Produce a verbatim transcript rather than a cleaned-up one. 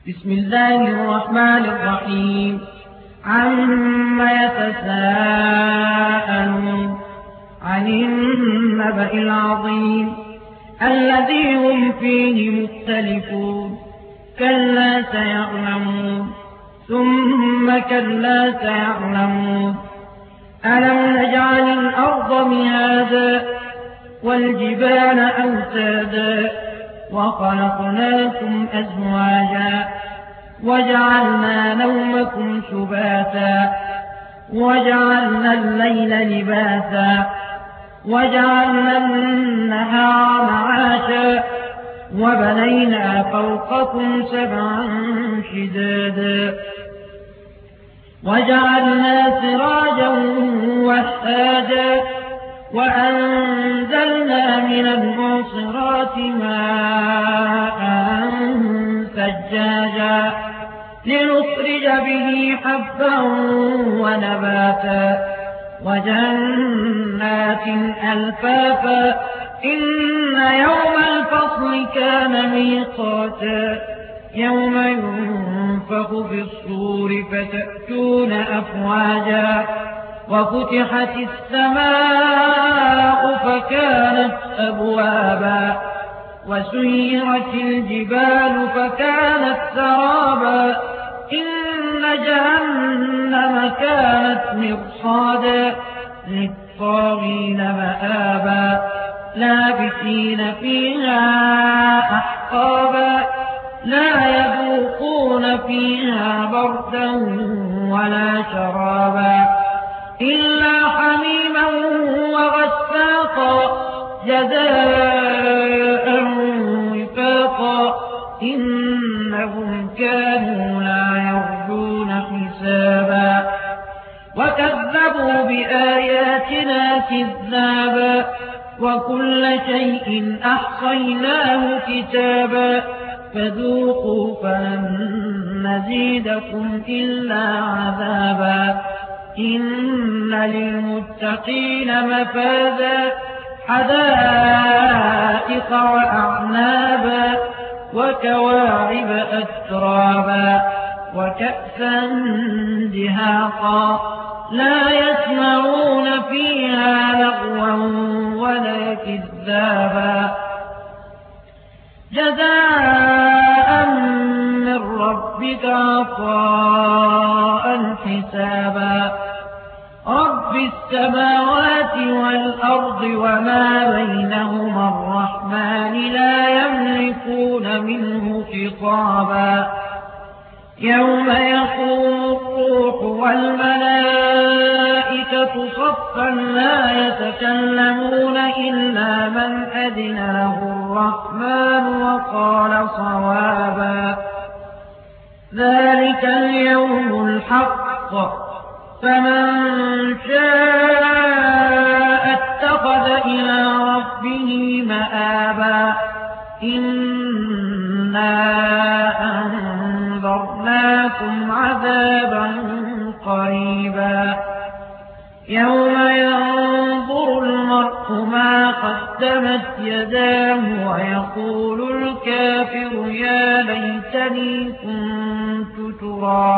بسم الله الرحمن الرحيم. عما يتساءلون عن النبأ العظيم الذي هم فيه مختلفون كلا سيعلمون ثم كلا سيعلمون ألم نجعل الأرض مهادا والجبال أوتادا وخلقناكم أزواجا وجعلنا نومكم سباتا وجعلنا الليل لباسا وجعلنا النهار معاشا وبنينا فوقكم سبعا شدادا وجعلنا سراجا وهاجا وأنزلنا من المعصرات ماء ثجاجا لنخرج به حبا ونباتا وجنات ألفافا إن يوم الفصل كان ميقاتا يوم ينفخ في الصور فتأتون أفواجا وفتحت السماء فكانت أبوابا وسيرت الجبال فكانت سرابا إن جهنم كانت مرصادا للطاغين مآبا لابثين فيها أحقابا لا يذوقون فيها بردا ولا شرابا إلا حميما وغساقا جزاء وفاقا إنهم كانوا لا يرجون حسابا وكذبوا بآياتنا كذابا وكل شيء أحصيناه كتابا فذوقوا فلن نزيدكم إلا عذابا إن للمتقين مفازا حدائق وأعنابا وكواعب أترابا وكأسا دهاقا لا يسمعون فيها لغوا ولا كذابا جزاء من ربك عطاء حسابا رب السماوات والأرض وما بينهما الرحمن لا يملكون منه خطابا يوم يقوم الروح والملائكة صفا لا يتكلمون إلا من أذن له الرحمن وقال صوابا ذلك اليوم الحق فمن شاء اتخذ إلى ربه مآبا إنا أنذرناكم عذابا قريبا يوم ينظر المرء ما قدمت يداه ويقول الكافر يا ليتني كنت ترابا